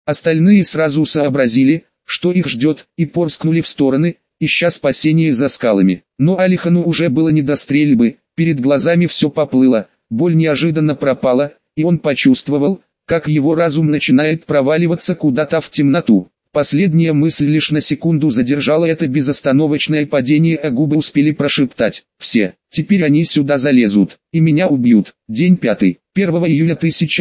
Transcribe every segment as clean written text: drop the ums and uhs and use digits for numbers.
Остальные сразу сообразили, что их ждет, и порскнули в стороны, ища спасения за скалами. Но Алихану уже было не до стрельбы, перед глазами все поплыло, боль неожиданно пропала, и он почувствовал, как его разум начинает проваливаться куда-то в темноту. Последняя мысль лишь на секунду задержала это безостановочное падение, а губы успели прошептать: «Все, теперь они сюда залезут, и меня убьют». День 5. 1 июля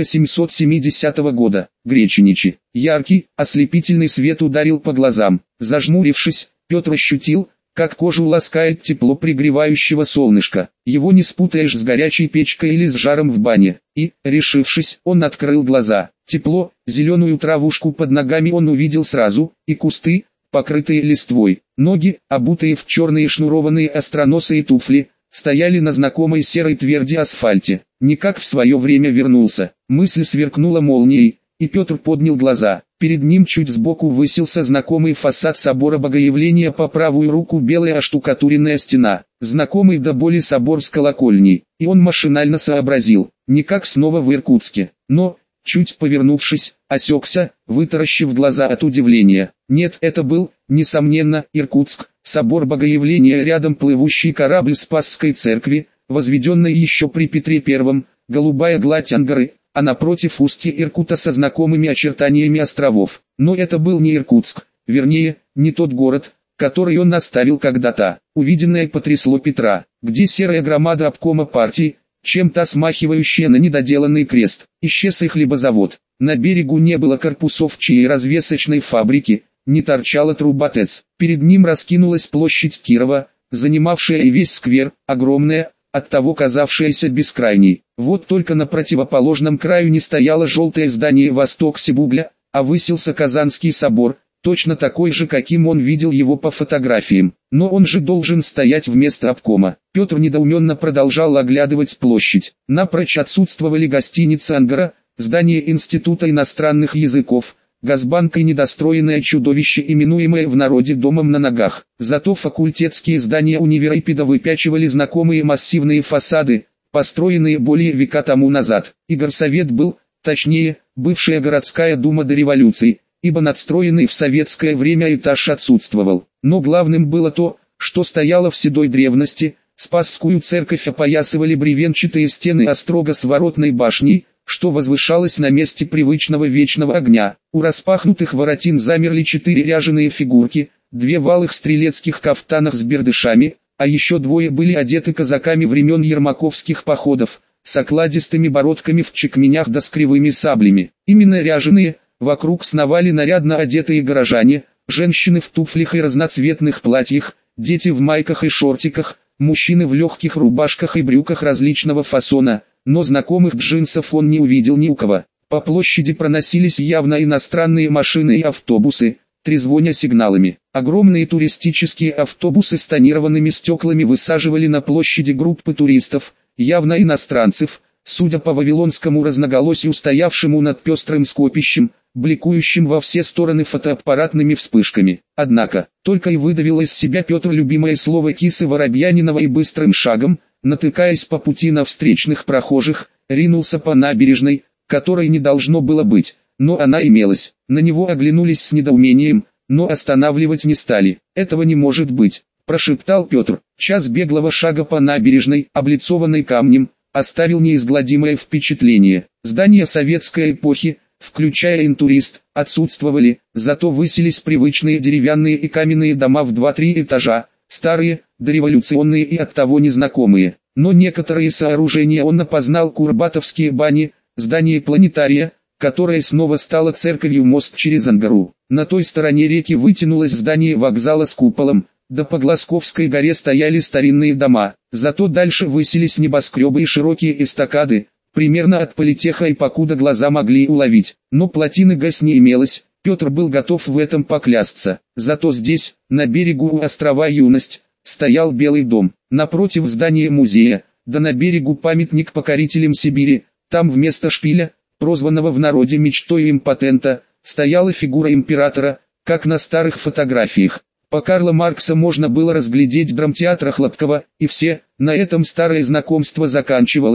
1770 года. Греченичи. Яркий, ослепительный свет ударил по глазам. Зажмурившись, Петр ощутил, как кожу ласкает тепло пригревающего солнышка. Его не спутаешь с горячей печкой или с жаром в бане. И, решившись, он открыл глаза. Тепло, зеленую травушку под ногами он увидел сразу, и кусты, покрытые листвой. Ноги, обутые в черные шнурованные остроносые туфли, стояли на знакомой серой тверди асфальте. Никак в свое время вернулся. Мысль сверкнула молнией, и Петр поднял глаза. Перед ним чуть сбоку высился знакомый фасад собора Богоявления, по правую руку белая оштукатуренная стена. Знакомый до боли собор с колокольней. И он машинально сообразил: никак снова в Иркутске. Но, чуть повернувшись, осекся, вытаращив глаза от удивления. Нет, это был, несомненно, Иркутск, собор Богоявления, рядом плывущий корабль Спасской церкви, возведенный еще при Петре I, голубая гладь Ангары, а напротив устье Иркута со знакомыми очертаниями островов. Но это был не Иркутск, вернее, не тот город, который он оставил когда-то. Увиденное потрясло Петра. Где серая громада обкома партии, чем-то смахивающая на недоделанный крест? Исчез и хлебозавод. На берегу не было корпусов чьей развесочной фабрики, не торчала труба ТЭЦ. Перед ним раскинулась площадь Кирова, занимавшая и весь сквер, огромная, оттого казавшаяся бескрайней. Вот только на противоположном краю не стояло желтое здание «Восток Сибугля», а высился Казанский собор, точно такой же, каким он видел его по фотографиям. Но он же должен стоять вместо обкома. Петр недоуменно продолжал оглядывать площадь. Напрочь отсутствовали гостиница «Ангара», здание Института иностранных языков, Газбанк и недостроенное чудовище, именуемое в народе домом на ногах. Зато факультетские здания университета выпячивали знакомые массивные фасады, построенные более века тому назад. И горсовет был, точнее, бывшая городская дума до революции, ибо надстроенный в советское время этаж отсутствовал. Но главным было то, что стояло в седой древности. Спасскую церковь опоясывали бревенчатые стены острога с воротной башней, что возвышалось на месте привычного вечного огня. У распахнутых воротин замерли 4 ряженые фигурки, 2 в алых стрелецких кафтанах с бердышами, а еще 2 были одеты казаками времен ермаковских походов, с окладистыми бородками в чекменях да с кривыми саблями. Именно ряженые, вокруг сновали нарядно одетые горожане, женщины в туфлях и разноцветных платьях, дети в майках и шортиках, мужчины в легких рубашках и брюках различного фасона, но знакомых джинсов он не увидел ни у кого. По площади проносились явно иностранные машины и автобусы, трезвоня сигналами. Огромные туристические автобусы с тонированными стеклами высаживали на площади группы туристов, явно иностранцев, судя по вавилонскому разноголосию, стоявшему над пестрым скопищем, бликующим во все стороны фотоаппаратными вспышками. Однако, только и выдавил из себя Петр любимое слово кисы Воробьянинова и быстрым шагом, натыкаясь по пути на встречных прохожих, ринулся по набережной, которой не должно было быть, но она имелась. На него оглянулись с недоумением, но останавливать не стали. «Этого не может быть», – прошептал Петр. Час беглого шага по набережной, облицованной камнем, оставил неизгладимое впечатление. Здания советской эпохи, включая Интурист, отсутствовали, зато высились привычные деревянные и каменные дома в 2-3 этажа, старые, дореволюционные и оттого незнакомые. Но некоторые сооружения он опознал: Курбатовские бани, здание планетария, которое снова стало церковью, мост через Ангару. На той стороне реки вытянулось здание вокзала с куполом, да по Глазковской горе стояли старинные дома. Зато дальше высились небоскребы и широкие эстакады, примерно от политеха и покуда глаза могли уловить. Но плотины ГЭС не имелось, Петр был готов в этом поклясться. Зато здесь, на берегу у острова Юность, стоял Белый дом. Напротив здания музея, да на берегу памятник покорителям Сибири. Там вместо шпиля, прозванного в народе мечтой импотента, стояла фигура императора, как на старых фотографиях. По Карла Маркса можно было разглядеть драмтеатр Хлопкова, и все, на этом старое знакомство заканчивалось.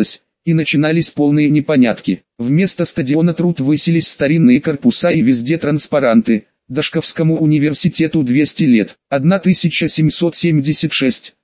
и начинались полные непонятки. Вместо стадиона Труд высились старинные корпуса и везде транспаранты. Дашковскому университету 200 лет, 1776,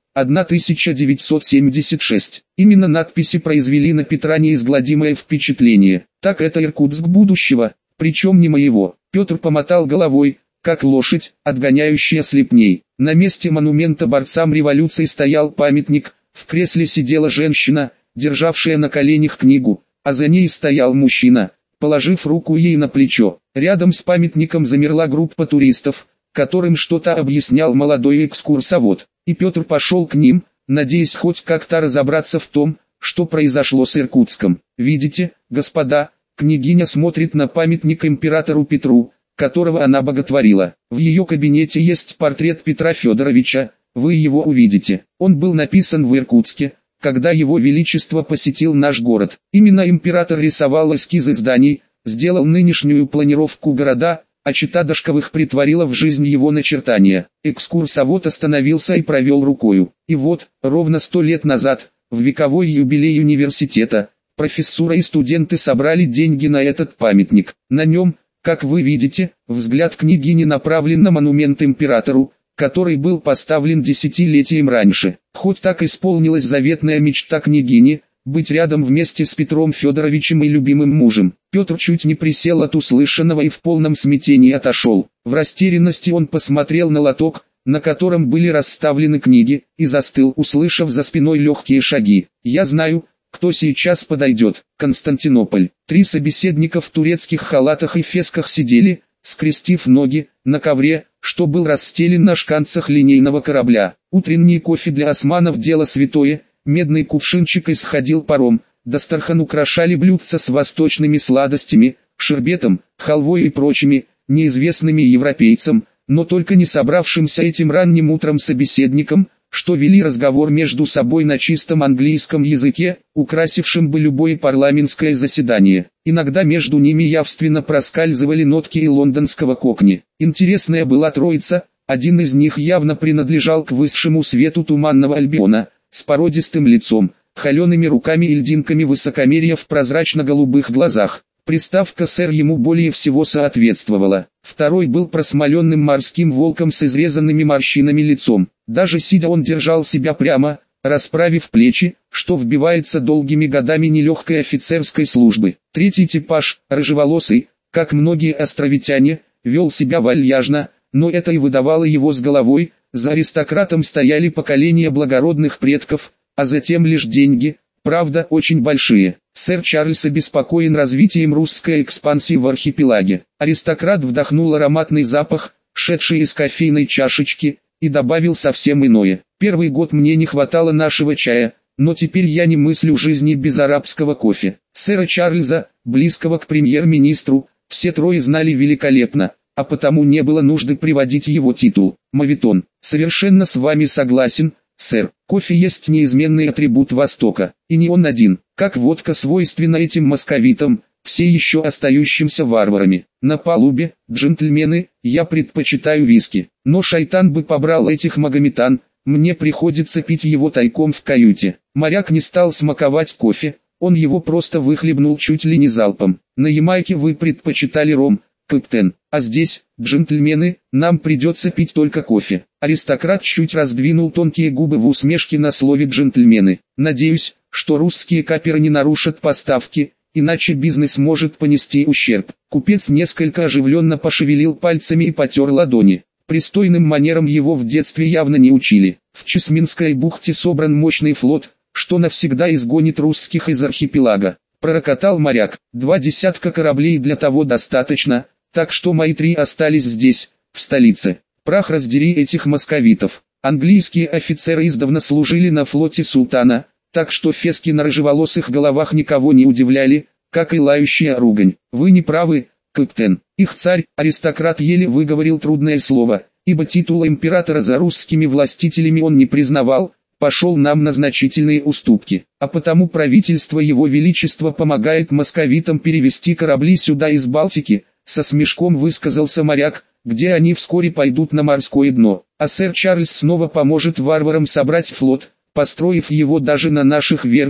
1976. Именно надписи произвели на Петра неизгладимое впечатление. Так это Иркутск будущего, причем не моего. Петр помотал головой, как лошадь, отгоняющая слепней. На месте монумента борцам революции стоял памятник, в кресле сидела женщина, державшая на коленях книгу, а за ней стоял мужчина, положив руку ей на плечо. Рядом с памятником замерла группа туристов, которым что-то объяснял молодой экскурсовод, и Петр пошел к ним, надеясь хоть как-то разобраться в том, что произошло с Иркутском. «Видите, господа, княгиня смотрит на памятник императору Петру, которого она боготворила. В ее кабинете есть портрет Петра Федоровича, вы его увидите. Он был написан в Иркутске, когда его величество посетил наш город. Именно император рисовал эскизы зданий, сделал нынешнюю планировку города, а чета Дашковых притворила в жизнь его начертания». Экскурсовод остановился и провел рукою. И вот, ровно 100 лет назад, в вековой юбилей университета, профессура и студенты собрали деньги на этот памятник. На нем, как вы видите, взгляд княгини направлен на монумент императору, который был поставлен десятилетием раньше. Хоть так исполнилась заветная мечта княгини, быть рядом вместе с Петром Федоровичем и любимым мужем. Петр чуть не присел от услышанного и в полном смятении отошел. В растерянности он посмотрел на лоток, на котором были расставлены книги, и застыл, услышав за спиной легкие шаги. «Я знаю, кто сейчас подойдет». Константинополь. 3 собеседника в турецких халатах и фесках сидели, скрестив ноги, на ковре, что был расстелен на шканцах линейного корабля. Утренний кофе для османов дело святое, медный кувшинчик исходил паром, дастархан украшали блюдца с восточными сладостями, шербетом, халвой и прочими, неизвестными европейцам, но только не собравшимся этим ранним утром собеседникам, что вели разговор между собой на чистом английском языке, украсившем бы любое парламентское заседание. Иногда между ними явственно проскальзывали нотки и лондонского кокни. Интересная была троица, один из них явно принадлежал к высшему свету Туманного Альбиона, с породистым лицом, холеными руками и льдинками высокомерия в прозрачно-голубых глазах. Приставка «сэр» ему более всего соответствовала. Второй был просмоленным морским волком с изрезанными морщинами лицом. Даже сидя он держал себя прямо, расправив плечи, что вбивается долгими годами нелегкой офицерской службы. Третий типаж, рыжеволосый, как многие островитяне, вел себя вальяжно, но это и выдавало его с головой. За аристократом стояли поколения благородных предков, а затем лишь деньги, правда очень большие. Сэр Чарльз обеспокоен развитием русской экспансии в архипелаге. Аристократ вдохнул ароматный запах, шедший из кофейной чашечки, и добавил совсем иное. «Первый год мне не хватало нашего чая, но теперь я не мыслю жизни без арабского кофе». Сэра Чарльза, близкого к премьер-министру, все трое знали великолепно, а потому не было нужды приводить его титул. Моветон. «Совершенно с вами согласен, сэр. Кофе есть неизменный атрибут Востока, и не он один, как водка свойственна этим московитам, все еще остающимся варварами. На палубе, джентльмены, я предпочитаю виски, но шайтан бы побрал этих магометан, мне приходится пить его тайком в каюте». Моряк не стал смаковать кофе, он его просто выхлебнул чуть ли не залпом. «На Ямайке вы предпочитали ром, капитан, а здесь, джентльмены, нам придется пить только кофе». Аристократ чуть раздвинул тонкие губы в усмешке на слове «джентльмены». «Надеюсь, что русские каперы не нарушат поставки, иначе бизнес может понести ущерб». Купец несколько оживленно пошевелил пальцами и потер ладони. Пристойным манерам его в детстве явно не учили. В Чесминской бухте собран мощный флот, что навсегда изгонит русских из архипелага. Пророкотал моряк. 2 десятка кораблей для того достаточно, так что мои 3 остались здесь, в столице. Прах раздери этих московитов. Английские офицеры издавна служили на флоте султана, так что фески на рыжеволосых головах никого не удивляли, как и лающая ругань. «Вы не правы, капитан. Их царь, аристократ, еле выговорил трудное слово, ибо титула императора за русскими властителями он не признавал, пошел нам на значительные уступки, а потому правительство его величества помогает московитам перевести корабли сюда из Балтики», со смешком высказался моряк, «где они вскоре пойдут на морское дно, а сэр Чарльз снова поможет варварам собрать флот, построив его даже на наших верфях,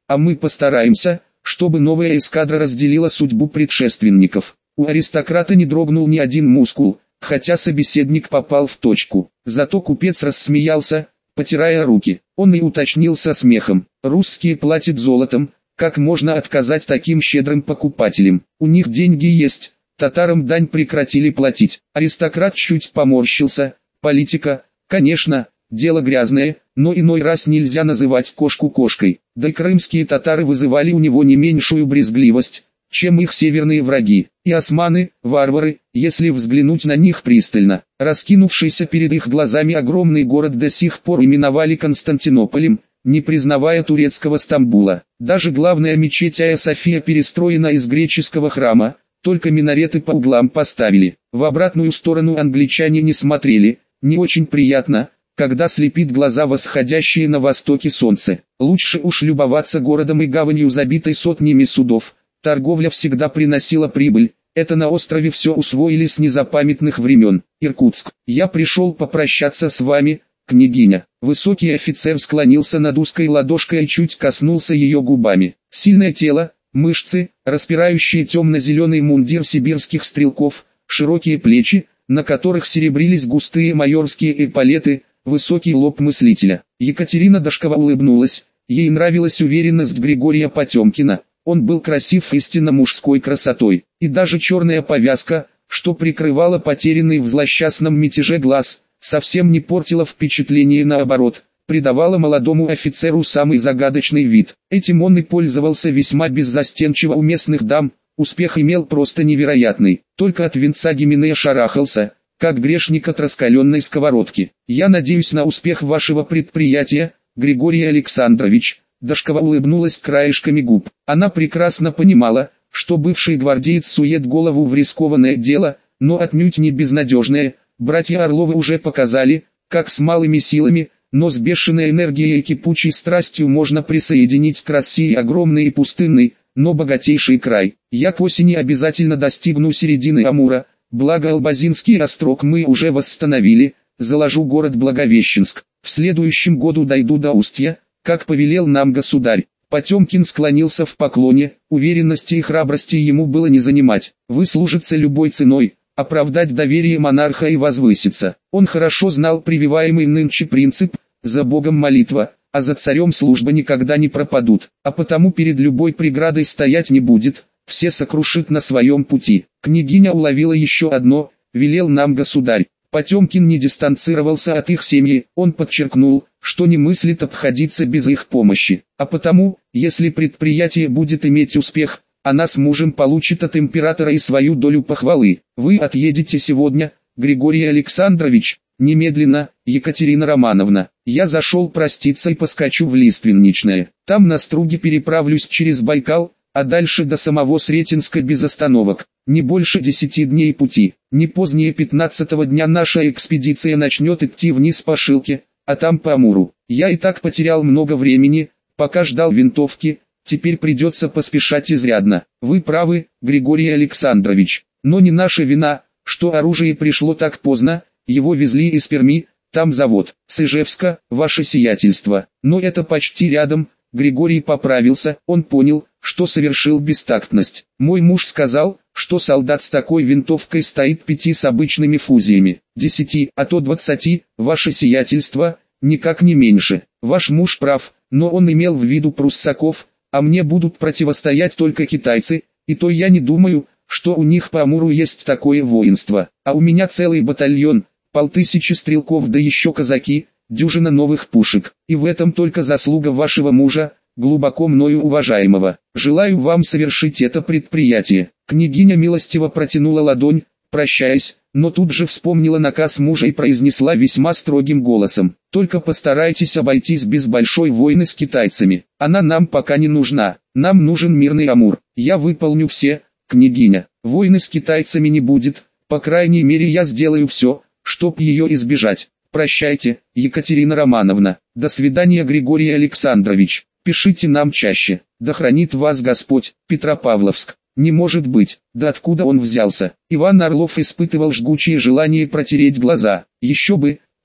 а мы постараемся, чтобы новая эскадра разделила судьбу предшественников. У аристократа не дрогнул ни один мускул, хотя собеседник попал в точку. Зато купец рассмеялся, потирая руки. Он и уточнил со смехом: «Русские платят золотом, как можно отказать таким щедрым покупателям? У них деньги есть, татарам дань прекратили платить». Аристократ чуть поморщился: «Политика, конечно, дело грязное, но иной раз нельзя называть кошку кошкой. Да и крымские татары вызывали у него не меньшую брезгливость, чем их северные враги, и османы, варвары, если взглянуть на них пристально. Раскинувшийся перед их глазами огромный город до сих пор именовали Константинополем, не признавая турецкого Стамбула. Даже главная мечеть Айя-София перестроена из греческого храма, только минареты по углам поставили. В обратную сторону англичане не смотрели, не очень приятно, когда слепит глаза восходящее на востоке солнце. Лучше уж любоваться городом и гаванью, забитой сотнями судов. Торговля всегда приносила прибыль, это на острове все усвоили с незапамятных времен. Иркутск. Я пришел попрощаться с вами, княгиня. Высокий офицер склонился над узкой ладошкой и чуть коснулся ее губами. Сильное тело, мышцы, распирающие темно-зеленый мундир сибирских стрелков, широкие плечи, на которых серебрились густые майорские эполеты, высокий лоб мыслителя. Екатерина Дашкова улыбнулась, ей нравилась уверенность Григория Потемкина. Он был красив истинно мужской красотой, и даже черная повязка, что прикрывала потерянный в злосчастном мятеже глаз, совсем не портила впечатление, наоборот, придавала молодому офицеру самый загадочный вид. Этим он и пользовался весьма беззастенчиво у местных дам, успех имел просто невероятный, только от венца Гименея шарахался, как грешник от раскаленной сковородки. «Я надеюсь на успех вашего предприятия, Григорий Александрович». Дашкова улыбнулась краешками губ. Она прекрасно понимала, что бывший гвардеец сует голову в рискованное дело, но отнюдь не безнадежное. Братья Орловы уже показали, как с малыми силами, но с бешеной энергией и кипучей страстью можно присоединить к России огромный и пустынный, но богатейший край. Я к осени обязательно достигну середины Амура, благо Албазинский острог мы уже восстановили, заложу город Благовещенск. В следующем году дойду до Устья, как повелел нам государь. Потемкин склонился в поклоне, уверенности и храбрости ему было не занимать. Выслужиться любой ценой, оправдать доверие монарха и возвыситься. Он хорошо знал прививаемый нынче принцип «за Богом молитва», а за царем служба никогда не пропадут, а потому перед любой преградой стоять не будет, все сокрушит на своем пути. Княгиня уловила еще одно: велел нам государь. Потемкин не дистанцировался от их семьи, он подчеркнул, что не мыслит обходиться без их помощи, а потому, если предприятие будет иметь успех, она с мужем получит от императора и свою долю похвалы. Вы отъедете сегодня, Григорий Александрович? Немедленно, Екатерина Романовна. Я зашел проститься и поскочу в Лиственничное. Там на Струге переправлюсь через Байкал, а дальше до самого Сретенска без остановок. Не больше 10 дней пути. Не позднее 15-го дня наша экспедиция начнет идти вниз по Шилке, а там по Амуру. Я и так потерял много времени, пока ждал винтовки, теперь придется поспешать изрядно. Вы правы, Григорий Александрович, но не наша вина, что оружие пришло так поздно, его везли из Перми, там завод, с Ижевска, ваше сиятельство. Но это почти рядом. Григорий поправился, он понял, что совершил бестактность. Мой муж сказал, что солдат с такой винтовкой стоит 5 с обычными фузиями, 10, а то 20, ваше сиятельство, никак не меньше. Ваш муж прав, но он имел в виду пруссаков, а мне будут противостоять только китайцы, и то я не думаю, что у них по Амуру есть такое воинство. А у меня целый батальон, 5000 стрелков, да еще казаки, дюжина новых пушек, и в этом только заслуга вашего мужа, глубоко мною уважаемого. Желаю вам совершить это предприятие. Княгиня милостиво протянула ладонь, прощаясь, но тут же вспомнила наказ мужа и произнесла весьма строгим голосом: только постарайтесь обойтись без большой войны с китайцами. Она нам пока не нужна, нам нужен мирный Амур. Я выполню все, княгиня. Войны с китайцами не будет, по крайней мере я сделаю все, чтоб ее избежать. Прощайте, Екатерина Романовна. До свидания, Григорий Александрович. Пишите нам чаще. Да хранит вас Господь. Петропавловск. Не может быть. Да откуда он взялся? Иван Орлов испытывал жгучее желание протереть глаза. Еще бы,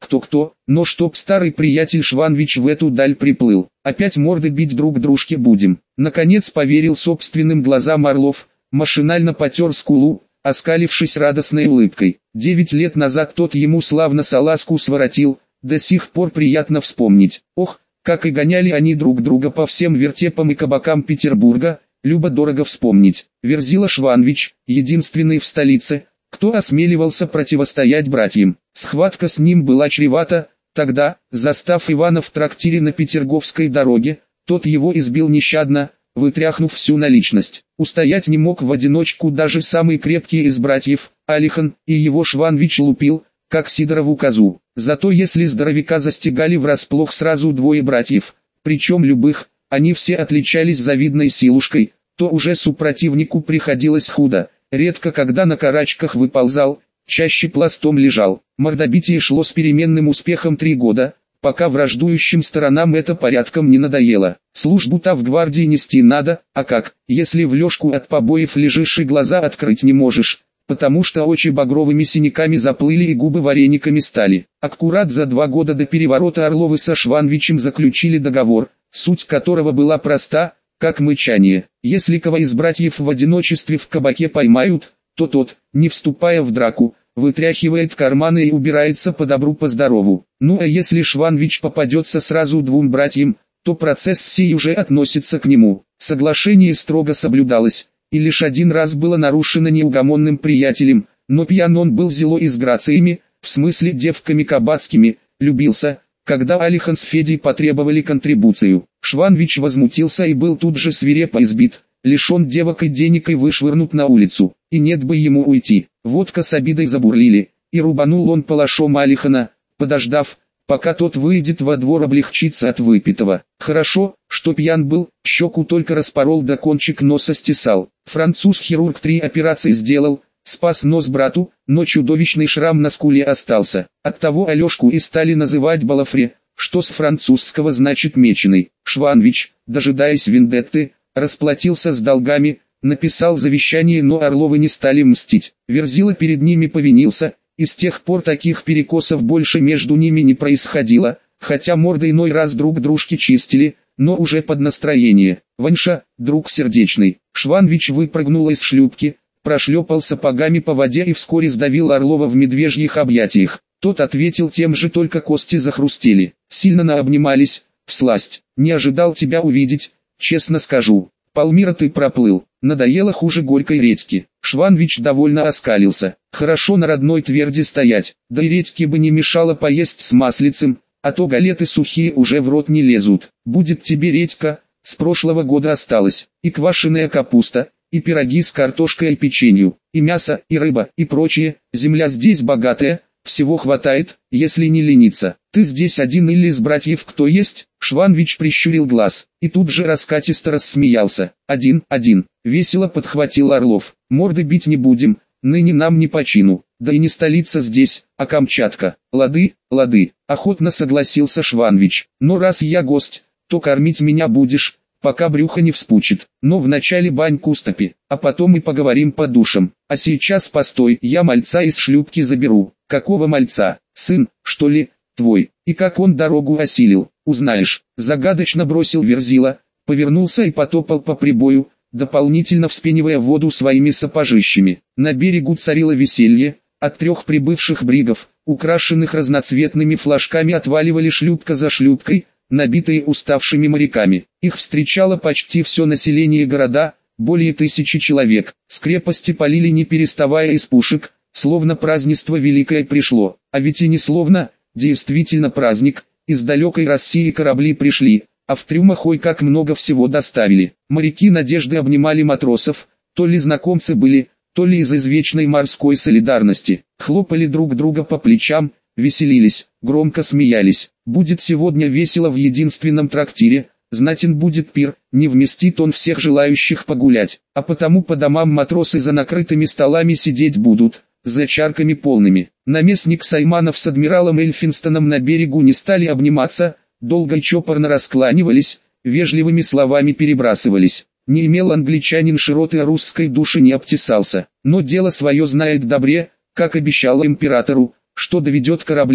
кто-кто, но чтоб старый приятель Шванвич в эту даль приплыл. Опять морды бить друг дружке будем. Наконец поверил собственным глазам Орлов, машинально потер скулу, оскалившись радостной улыбкой. 9 лет назад тот ему славно салазку своротил, до сих пор приятно вспомнить. Ох, как и гоняли они друг друга по всем вертепам и кабакам Петербурга, любо-дорого вспомнить. Верзила Шванвич, единственный в столице, кто осмеливался противостоять братьям. Схватка с ним была чревата, тогда, застав Ивана в трактире на Петерговской дороге, тот его избил нещадно, вытряхнув всю наличность. Устоять не мог в одиночку даже самый крепкий из братьев, Алихан, и его Шванвич лупил, как Сидорову козу. Зато если здоровяка застигали врасплох сразу двое братьев, причем любых, они все отличались завидной силушкой, то уже супротивнику приходилось худо. Редко когда на карачках выползал, чаще пластом лежал. Мордобитие шло с переменным успехом 3 года, пока враждующим сторонам это порядком не надоело. Службу-то в гвардии нести надо, а как, если в лёжку от побоев лежишь и глаза открыть не можешь, потому что очи багровыми синяками заплыли и губы варениками стали. Аккурат за 2 года до переворота Орловы со Шванвичем заключили договор, суть которого была проста, как мычание. Если кого из братьев в одиночестве в кабаке поймают, то тот, не вступая в драку, вытряхивает карманы и убирается по добру по здорову. Ну а если Шванвич попадется сразу 2 братьям, то процесс сей уже относится к нему. Соглашение строго соблюдалось, и лишь 1 раз было нарушено неугомонным приятелем, но пьян он был зело и с грациями, в смысле девками кабацкими, любился, когда Алихан с Федей потребовали контрибуцию. Шванвич возмутился и был тут же свирепо избит, лишен девок и денег и вышвырнут на улицу, и нет бы ему уйти. Водка с обидой забурлили, и рубанул он палашом Алихана, подождав, пока тот выйдет во двор облегчиться от выпитого. Хорошо, что пьян был, щеку только распорол да кончик носа стесал. Француз-хирург 3 операции сделал, спас нос брату, но чудовищный шрам на скуле остался. Оттого Алешку и стали называть Балафре, что с французского значит меченый. Шванвич, дожидаясь вендетты, расплатился с долгами, написал завещание, но Орловы не стали мстить. Верзила перед ними повинился, и с тех пор таких перекосов больше между ними не происходило, хотя морды иной раз друг дружке чистили, но уже под настроение. Ваньша, друг сердечный. Шванвич выпрыгнул из шлюпки, прошлепал сапогами по воде и вскоре сдавил Орлова в медвежьих объятиях. Тот ответил тем же, только кости захрустели. Сильно наобнимались, всласть. Не ожидал тебя увидеть, честно скажу. Полмира ты проплыл, надоело хуже горькой редьки. Шванвич довольно оскалился. Хорошо на родной тверди стоять, да и редьки бы не мешало поесть с маслицем, а то галеты сухие уже в рот не лезут. Будет тебе редька, с прошлого года осталась, и квашеная капуста, и пироги с картошкой и печенью, и мясо, и рыба, и прочее. Земля здесь богатая, всего хватает, если не лениться. Ты здесь один или из братьев кто есть? Шванвич прищурил глаз, и тут же раскатисто рассмеялся. Один, весело подхватил Орлов. Морды бить не будем, ныне нам не по чину, да и не столица здесь, а Камчатка. Лады, охотно согласился Шванвич. Но раз я гость, то кормить меня будешь, пока брюхо не вспучит. Но вначале баньку стопи, а потом и поговорим по душам. А сейчас постой, я мальца из шлюпки заберу. Какого мальца? Сын, что ли, твой? И как он дорогу осилил, узнаешь. Загадочно бросил Верзила, повернулся и потопал по прибою, дополнительно вспенивая воду своими сапожищами. На берегу царило веселье, от 3 прибывших бригов, украшенных разноцветными флажками, отваливали шлюпка за шлюпкой, набитые уставшими моряками. Их встречало почти все население города, более 1000 человек. С крепости полили не переставая из пушек, словно празднество великое пришло. А ведь и не словно, действительно праздник. Из далекой России корабли пришли, а в трюмах ой как много всего доставили. Моряки надежды обнимали матросов, то ли знакомцы были, то ли из извечной морской солидарности. Хлопали друг друга по плечам, веселились, громко смеялись. Будет сегодня весело в единственном трактире, знатен будет пир, не вместит он всех желающих погулять, а потому по домам матросы за накрытыми столами сидеть будут, за чарками полными. Наместник Сайманов с адмиралом Эльфинстоном на берегу не стали обниматься, долго и чопорно раскланивались, вежливыми словами перебрасывались. Не имел англичанин широты русской души, не обтесался, но дело свое знает добре, как обещал императору, что доведет корабли,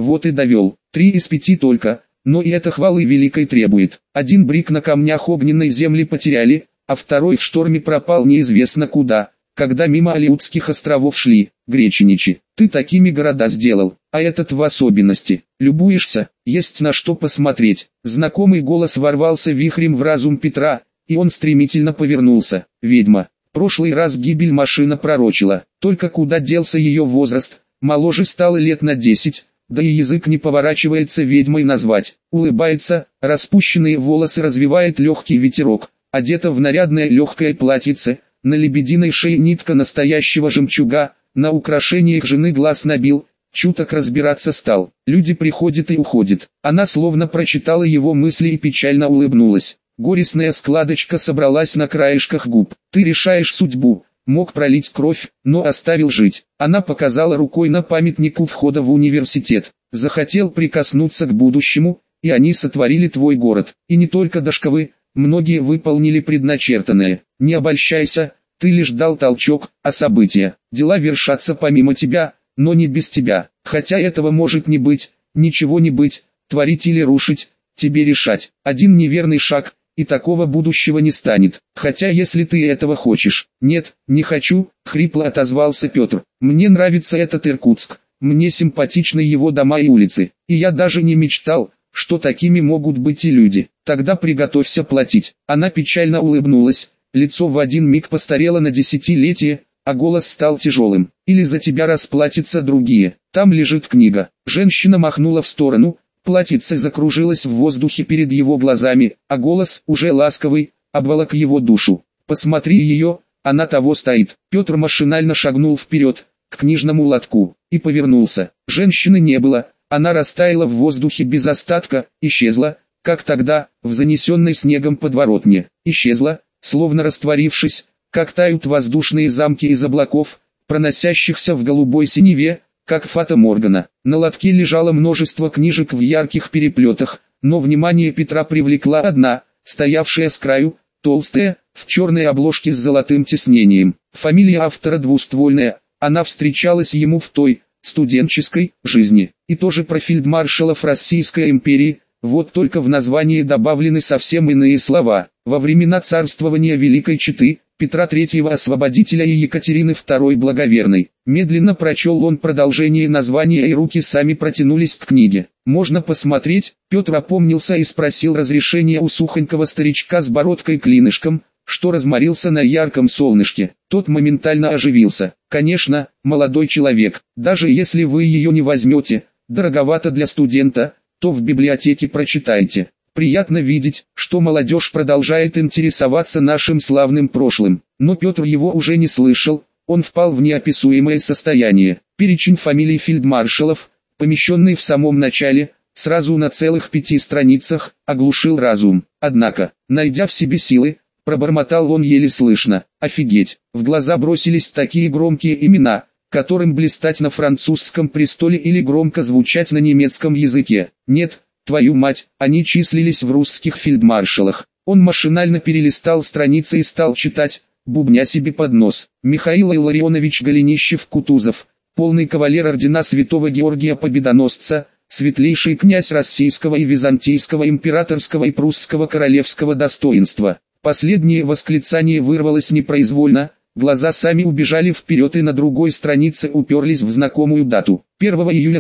Вот и довел. 3 из 5 только, но и это хвалы великой требует. Один брик на камнях огненной земли потеряли, а второй в шторме пропал неизвестно куда, когда мимо Алеутских островов шли, греченичи. Ты такими города сделал, а этот в особенности. Любуешься, есть на что посмотреть. Знакомый голос ворвался вихрем в разум Петра, и он стремительно повернулся. Ведьма. Прошлый раз гибель машина пророчила, только куда делся ее возраст, моложе стало лет на 10, да и язык не поворачивается ведьмой назвать. Улыбается, распущенные волосы развивает легкий ветерок, одета в нарядное легкое платьице, на лебединой шее нитка настоящего жемчуга, на украшениях жены глаз набил, чуток разбираться стал. Люди приходят и уходят. Она словно прочитала его мысли и печально улыбнулась. Горестная складочка собралась на краешках губ. Ты решаешь судьбу. Мог пролить кровь, но оставил жить. Она показала рукой на памятник у входа в университет. Захотел прикоснуться к будущему, и они сотворили твой город. И не только дошковы, многие выполнили предначертанное. Не обольщайся, ты лишь дал толчок, а события, дела вершатся помимо тебя, но не без тебя. Хотя этого может не быть, ничего не быть, творить или рушить, тебе решать. Один неверный шаг, и такого будущего не станет. Хотя если ты этого хочешь. Нет, не хочу, хрипло отозвался Петр. Мне нравится этот Иркутск, мне симпатичны его дома и улицы, и я даже не мечтал, что такими могут быть и люди. Тогда приготовься платить. Она печально улыбнулась, лицо в один миг постарело на десятилетие, а голос стал тяжелым. Или за тебя расплатятся другие. Там лежит книга. Женщина махнула в сторону, платьице закружилось в воздухе перед его глазами, а голос, уже ласковый, обволок его душу. Посмотри ее, она того стоит. Петр машинально шагнул вперед, к книжному лотку, и повернулся. Женщины не было. Она растаяла в воздухе без остатка, исчезла, как тогда, в занесенной снегом подворотне. Исчезла, словно растворившись, как тают воздушные замки из облаков, проносящихся в голубой синеве, как фата Моргана. На лотке лежало множество книжек в ярких переплетах, но внимание Петра привлекла одна, стоявшая с краю, толстая, в черной обложке с золотым тиснением. Фамилия автора двуствольная, она встречалась ему в той, студенческой, жизни. И тоже про фельдмаршалов Российской империи, вот только в названии добавлены совсем иные слова. Во времена царствования Великой Четы, Петра III Освободителя и Екатерины II Благоверной. Медленно прочел он продолжение названия, и руки сами протянулись к книге. «Можно посмотреть?» Петр опомнился и спросил разрешения у сухонького старичка с бородкой-клинышком, что разморился на ярком солнышке. Тот моментально оживился. «Конечно, молодой человек, даже если вы ее не возьмете, дороговато для студента, то в библиотеке прочитайте. Приятно видеть, что молодежь продолжает интересоваться нашим славным прошлым». Но Петр его уже не слышал, он впал в неописуемое состояние. Перечень фамилий фельдмаршалов, помещенный в самом начале, сразу на целых 5 страницах, оглушил разум. Однако, найдя в себе силы, пробормотал он еле слышно. Офигеть, в глаза бросились такие громкие имена, которым блистать на французском престоле или громко звучать на немецком языке. Нет, твою мать, они числились в русских фельдмаршалах. Он машинально перелистал страницы и стал читать, бубня себе под нос. Михаил Илларионович Голенищев-Кутузов, полный кавалер ордена Святого Георгия Победоносца, светлейший князь российского и византийского императорского и прусского королевского достоинства. Последнее восклицание вырвалось непроизвольно, глаза сами убежали вперед и на другой странице уперлись в знакомую дату. 1 июля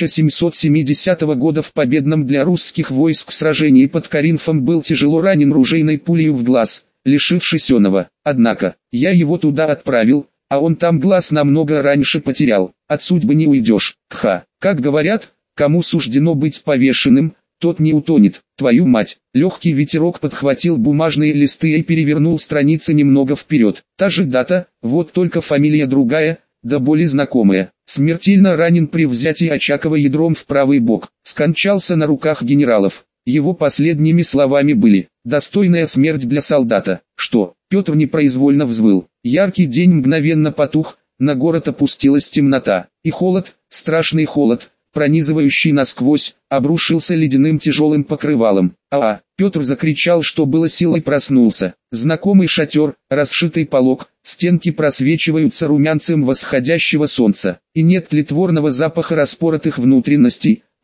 1770 года в победном для русских войск сражении под Коринфом был тяжело ранен ружейной пулею в глаз, лишившись оного. Однако, я его туда отправил, а он там глаз намного раньше потерял. От судьбы не уйдешь. Как говорят, кому суждено быть повешенным, тот не утонет. Твою мать. Легкий ветерок подхватил бумажные листы и перевернул страницы немного вперед. Та же дата, вот только фамилия другая, да более знакомая. Смертельно ранен при взятии Очакова ядром в правый бок. Скончался на руках генералов. Его последними словами были: «Достойная смерть для солдата». Что? Петр непроизвольно взвыл. Яркий день мгновенно потух, на город опустилась темнота. И холод, страшный холод, пронизывающий насквозь, обрушился ледяным тяжелым покрывалом. Петр закричал, что было силой, проснулся. Знакомый шатер, расшитый полог, стенки просвечиваются румянцем восходящего солнца. И нет тлетворного запаха распоротых внутренностей,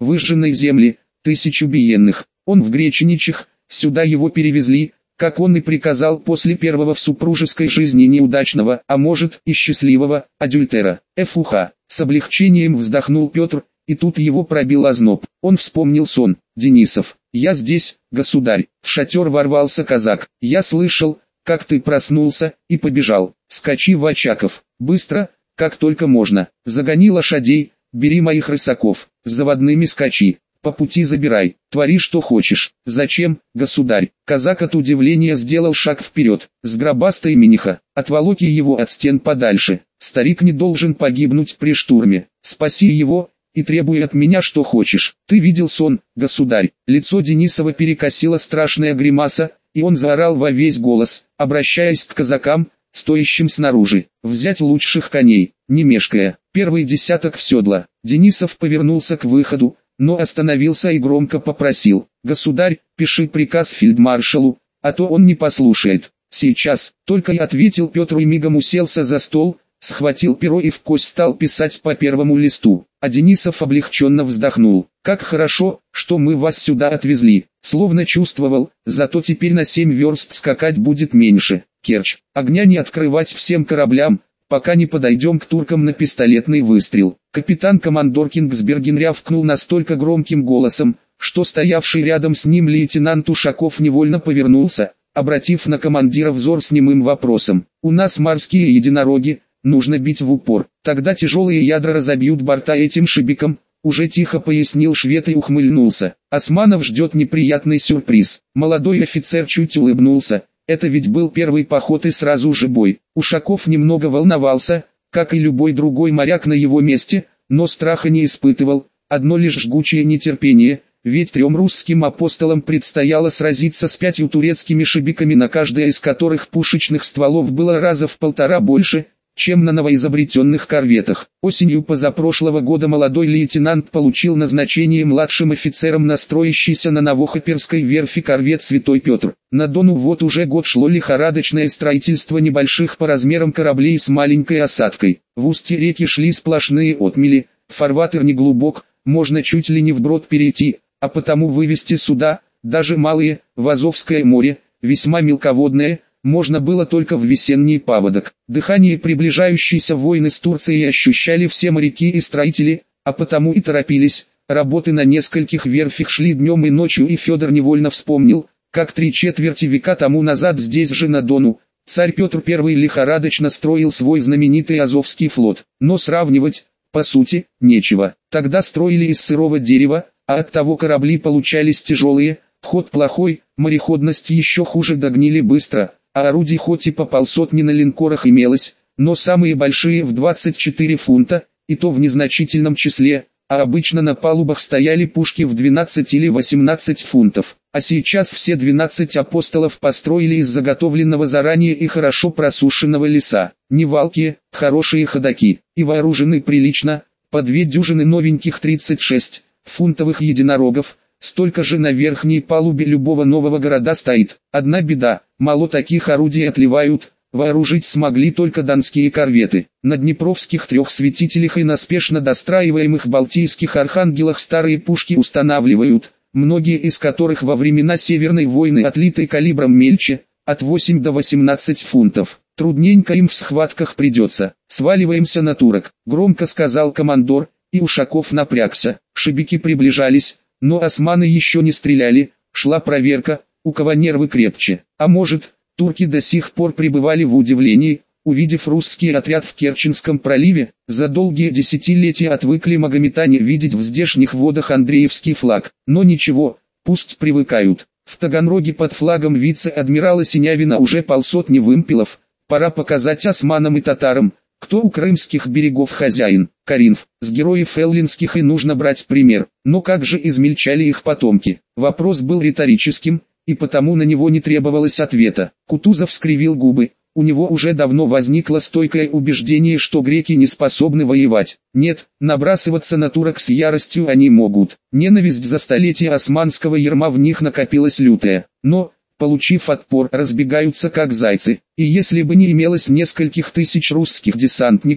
выжженной земли, 1000 убиенных. Он в Греченичах, сюда его перевезли, как он и приказал после первого в супружеской жизни неудачного, а может и счастливого, адюльтера. Фуха. С облегчением вздохнул Петр, и тут его пробил озноб. Он вспомнил сон. Денисов. «Я здесь, государь». В шатер ворвался казак. «Я слышал, как ты проснулся, и побежал. Скачи в Очаков. Быстро, как только можно. Загони лошадей, бери моих рысаков. С заводными скачи. По пути забирай. Твори что хочешь». «Зачем, государь?» Казак от удивления сделал шаг вперед. «Сгробастай миниха. Отволоки его от стен подальше. Старик не должен погибнуть при штурме. Спаси его и требуй от меня что хочешь». «Ты видел сон, государь?» Лицо Денисова перекосило страшная гримаса, и он заорал во весь голос, обращаясь к казакам, стоящим снаружи: «Взять лучших коней, не мешкая, первый десяток в седло». Денисов повернулся к выходу, но остановился и громко попросил: «Государь, пиши приказ фельдмаршалу, а то он не послушает». «Сейчас», — только и ответил Петр и мигом уселся за стол, схватил перо и вкось стал писать по первому листу. А Денисов облегченно вздохнул. «Как хорошо, что мы вас сюда отвезли». Словно чувствовал, зато теперь на 7 верст скакать будет меньше. Керчь. Огня не открывать всем кораблям, пока не подойдем к туркам на пистолетный выстрел. Капитан-командор Кингсберген рявкнул настолько громким голосом, что стоявший рядом с ним лейтенант Ушаков невольно повернулся, обратив на командира взор с немым вопросом. «У нас морские единороги, нужно бить в упор, тогда тяжелые ядра разобьют борта этим шибиком», уже тихо пояснил швед и ухмыльнулся. «Османов ждет неприятный сюрприз». Молодой офицер чуть улыбнулся. Это ведь был первый поход и сразу же бой. Ушаков немного волновался, как и любой другой моряк на его месте, но страха не испытывал, одно лишь жгучее нетерпение, ведь 3 русским апостолам предстояло сразиться с 5 турецкими шибиками, на каждое из которых пушечных стволов было раза в 1,5 больше, чем на новоизобретенных корветах. Осенью позапрошлого года молодой лейтенант получил назначение младшим офицером на строящийся на Новохоперской верфи корвет «Святой Петр». На Дону вот уже год шло лихорадочное строительство небольших по размерам кораблей с маленькой осадкой. В устье реки шли сплошные отмели, фарватер не глубок, можно чуть ли не вброд перейти, а потому вывести суда, даже малые, в Азовское море, весьма мелководное, можно было только в весенний паводок. Дыхание приближающейся войны с Турцией ощущали все моряки и строители, а потому и торопились. Работы на нескольких верфях шли днем и ночью, и Федор невольно вспомнил, как 3/4 века тому назад здесь же на Дону, царь Петр I лихорадочно строил свой знаменитый Азовский флот. Но сравнивать, по сути, нечего. Тогда строили из сырого дерева, а оттого корабли получались тяжелые, ход плохой, мореходность еще хуже, догнили быстро. А орудий хоть и по полсотни на линкорах имелось, но самые большие в 24 фунта, и то в незначительном числе, а обычно на палубах стояли пушки в 12 или 18 фунтов. А сейчас все 12 апостолов построили из заготовленного заранее и хорошо просушенного леса. Невалкие, хорошие ходоки, и вооружены прилично, по 2 дюжины новеньких 36-фунтовых единорогов. Столько же на верхней палубе любого нового города стоит. Одна беда, мало таких орудий отливают, вооружить смогли только донские корветы. На днепровских 3 святителях и на спешно достраиваемых балтийских архангелах старые пушки устанавливают, многие из которых во времена Северной войны отлиты калибром мельче, от 8 до 18 фунтов. Трудненько им в схватках придется. «Сваливаемся на турок», — громко сказал командор, и Ушаков напрягся. Шибики приближались, но османы еще не стреляли, шла проверка, у кого нервы крепче. А может, турки до сих пор пребывали в удивлении, увидев русский отряд в Керченском проливе, за долгие десятилетия отвыкли магометане видеть в здешних водах Андреевский флаг. Но ничего, пусть привыкают. В Таганроге под флагом вице-адмирала Синявина уже 150 вымпелов, пора показать османам и татарам, кто у крымских берегов хозяин. Каринф, с героев эллинских и нужно брать пример. Но как же измельчали их потомки? Вопрос был риторическим, и потому на него не требовалось ответа. Кутузов скривил губы. У него уже давно возникло стойкое убеждение, что греки не способны воевать. Нет, набрасываться на турок с яростью они могут. Ненависть за столетия османского ярма в них накопилась лютая. Но, получив отпор, разбегаются как зайцы. И если бы не имелось нескольких тысяч русских десантников,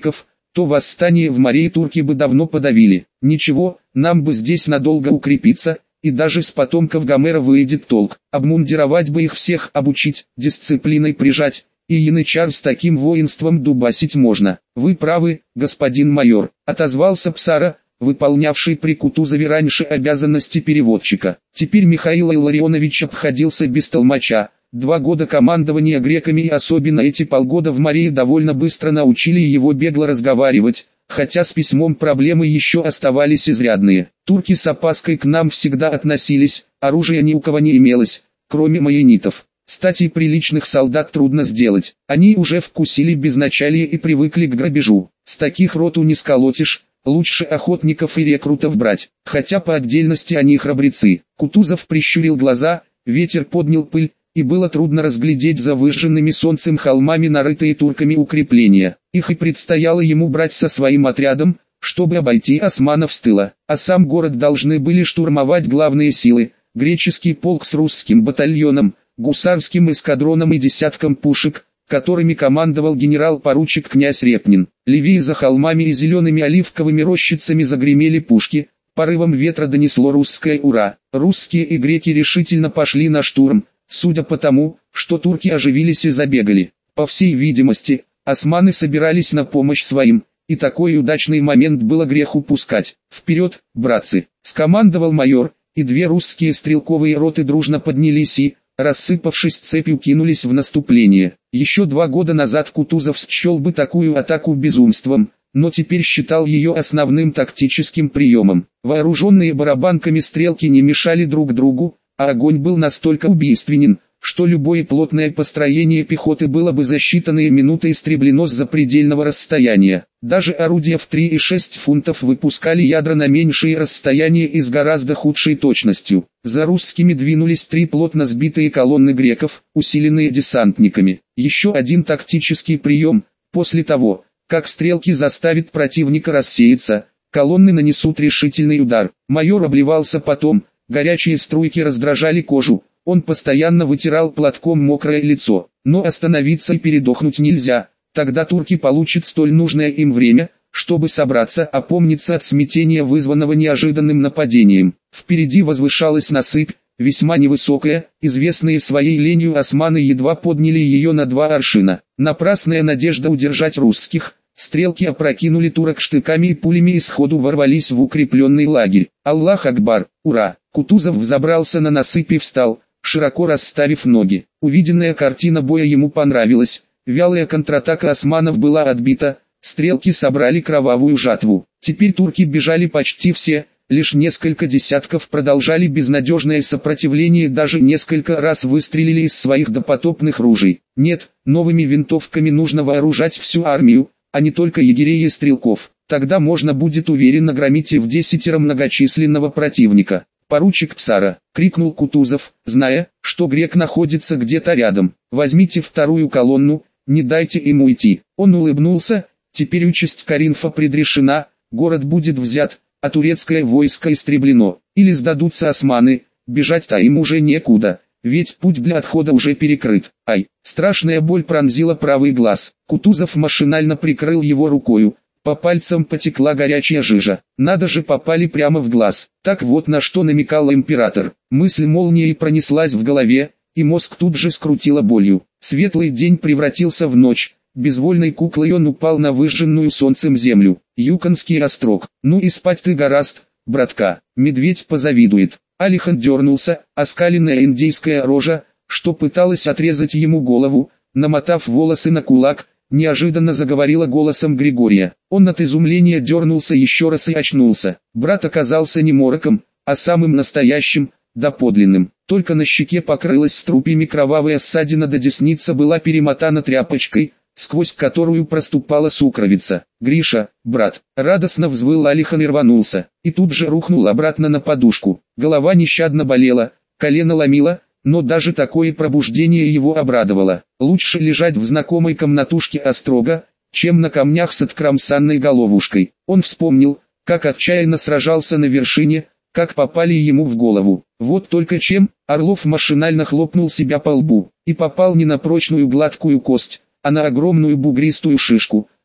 то восстание в Марии турки бы давно подавили. Ничего, нам бы здесь надолго укрепиться, и даже с потомков Гомера выйдет толк. Обмундировать бы их всех, обучить, дисциплиной прижать, и янычар с таким воинством дубасить можно. Вы правы, господин майор, отозвался Псара, выполнявший при Кутузове раньше обязанности переводчика. Теперь Михаил Илларионович обходился без толмача. 2 года командования греками и особенно эти полгода в Марии довольно быстро научили его бегло разговаривать, хотя с письмом проблемы еще оставались изрядные. Турки с опаской к нам всегда относились, оружия ни у кого не имелось, кроме маенитов. Стати приличных солдат трудно сделать, они уже вкусили безначалие и привыкли к грабежу. С таких роту не сколотишь, лучше охотников и рекрутов брать, хотя по отдельности они храбрецы. Кутузов прищурил глаза, ветер поднял пыль, и было трудно разглядеть за выжженными солнцем холмами нарытые турками укрепления. Их и предстояло ему брать со своим отрядом, чтобы обойти османов с тыла, а сам город должны были штурмовать главные силы, греческий полк с русским батальоном, гусарским эскадроном и десятком пушек, которыми командовал генерал-поручик князь Репнин. Левее за холмами и зелеными оливковыми рощицами загремели пушки, порывом ветра донесло русское «Ура!». Русские и греки решительно пошли на штурм, судя по тому, что турки оживились и забегали. По всей видимости, османы собирались на помощь своим, и такой удачный момент было грех упускать. «Вперед, братцы!» — скомандовал майор, и 2 русские стрелковые роты дружно поднялись и, рассыпавшись цепью, кинулись в наступление. Еще 2 года назад Кутузов счел бы такую атаку безумством, но теперь считал ее основным тактическим приемом. Вооруженные барабанками стрелки не мешали друг другу, а огонь был настолько убийственен, что любое плотное построение пехоты было бы за считанные минуты истреблено с запредельного расстояния. Даже орудия в 3,6 фунтов выпускали ядра на меньшие расстояния и с гораздо худшей точностью. За русскими двинулись 3 плотно сбитые колонны греков, усиленные десантниками. Еще один тактический прием: после того, как стрелки заставят противника рассеяться, колонны нанесут решительный удар. Майор обливался потом, горячие струйки раздражали кожу. Он постоянно вытирал платком мокрое лицо, но остановиться и передохнуть нельзя, тогда турки получат столь нужное им время, чтобы собраться, опомниться от смятения, вызванного неожиданным нападением. Впереди возвышалась насыпь, весьма невысокая, известные своей ленью османы едва подняли ее на 2 аршина. Напрасная надежда удержать русских, стрелки опрокинули турок штыками и пулями и сходу ворвались в укрепленный лагерь. Аллах Акбар, ура! Кутузов взобрался на насыпь и встал, широко расставив ноги. Увиденная картина боя ему понравилась. Вялая контратака османов была отбита, стрелки собрали кровавую жатву. Теперь турки бежали почти все, лишь несколько десятков продолжали безнадежное сопротивление, даже несколько раз выстрелили из своих допотопных ружей. Нет, новыми винтовками нужно вооружать всю армию, а не только егерей и стрелков. Тогда можно будет уверенно громить и в 10 многочисленного противника. «Поручик Псара!» — крикнул Кутузов, зная, что грек находится где-то рядом. «Возьмите 2-ю колонну, не дайте им уйти». Он улыбнулся, теперь участь Коринфа предрешена, город будет взят, а турецкое войско истреблено. Или сдадутся османы, бежать-то им уже некуда, ведь путь для отхода уже перекрыт. Ай! Страшная боль пронзила правый глаз. Кутузов машинально прикрыл его рукою. По пальцам потекла горячая жижа. Надо же, попали прямо в глаз. Так вот на что намекал император. Мысль молнией пронеслась в голове, и мозг тут же скрутило болью. Светлый день превратился в ночь. Безвольной куклой он упал на выжженную солнцем землю. Юконский острог. Ну и спать ты гораст, братка. Медведь позавидует. Алихан дернулся, оскаленная индейская рожа, что пыталась отрезать ему голову, намотав волосы на кулак, неожиданно заговорила голосом Григория. Он от изумления дернулся еще раз и очнулся. Брат оказался не мороком, а самым настоящим, доподлинным. Только на щеке покрылась струпьями кровавая ссадина, до десница была перемотана тряпочкой, сквозь которую проступала сукровица. «Гриша, брат!» — радостно взвыл Алихан и рванулся, и тут же рухнул обратно на подушку. Голова нещадно болела, колено ломило, но даже такое пробуждение его обрадовало. Лучше лежать в знакомой комнатушке острога, чем на камнях с откромсанной головушкой. Он вспомнил, как отчаянно сражался на вершине, как попали ему в голову. Вот только чем, Орлов машинально хлопнул себя по лбу, и попал не на прочную гладкую кость, а на огромную бугристую шишку,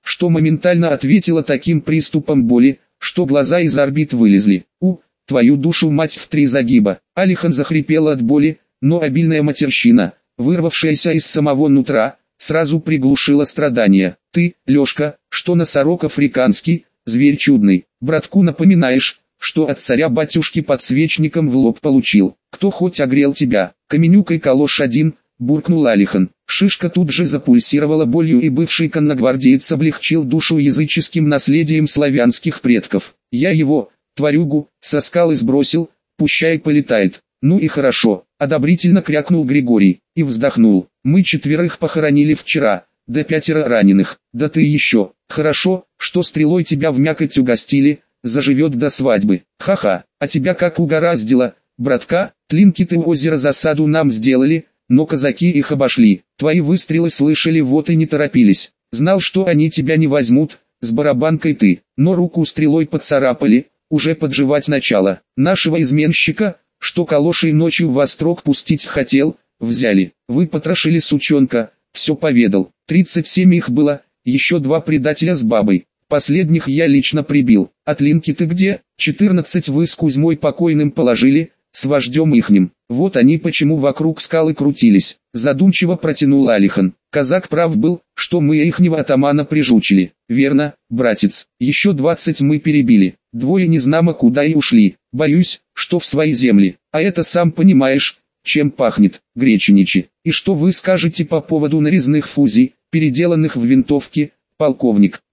что моментально ответила таким приступом боли, что глаза из орбит вылезли. Твою душу мать в 3 загиба. Алихан захрипел от боли, но обильная матерщина, вырвавшаяся из самого нутра, сразу приглушила страдания. Ты, Лёшка, что носорог африканский, зверь чудный, братку напоминаешь, что от царя-батюшки подсвечником в лоб получил. Кто хоть огрел тебя? Каменюкой калош один, буркнул Алихан. Шишка тут же запульсировала болью, и бывший конногвардеец облегчил душу языческим наследием славянских предков. Я его, тварюгу, со скалы сбросил, пущай полетает. Ну и хорошо, одобрительно крякнул Григорий, и вздохнул. Мы 4 похоронили вчера, да 5 раненых, да ты еще. Хорошо, что стрелой тебя в мякоть угостили, заживет до свадьбы. Ха-ха, а тебя как угораздило, братка, Тлинкиты у озера засаду нам сделали, но казаки их обошли. Твои выстрелы слышали, вот и не торопились. Знал, что они тебя не возьмут, с барабанкой ты, но руку стрелой поцарапали, уже подживать начало. Нашего изменщика, что калошей ночью в острог пустить хотел, взяли. Вы потрошили сучонка, все поведал. 37 их было, еще 2 предателя с бабой. Последних я лично прибил. От Линки ты где? 14 вы с Кузьмой покойным положили, с вождем ихним. Вот они почему вокруг скалы крутились. Задумчиво протянул Алихан. Казак прав был, что мы ихнего атамана прижучили. Верно, братец. Еще 20 мы перебили. 2 незнамо куда и ушли. Боюсь, что в свои земли. А это сам понимаешь, чем пахнет, греченичи. И что вы скажете по поводу нарезных фузий, переделанных в винтовки, полковник?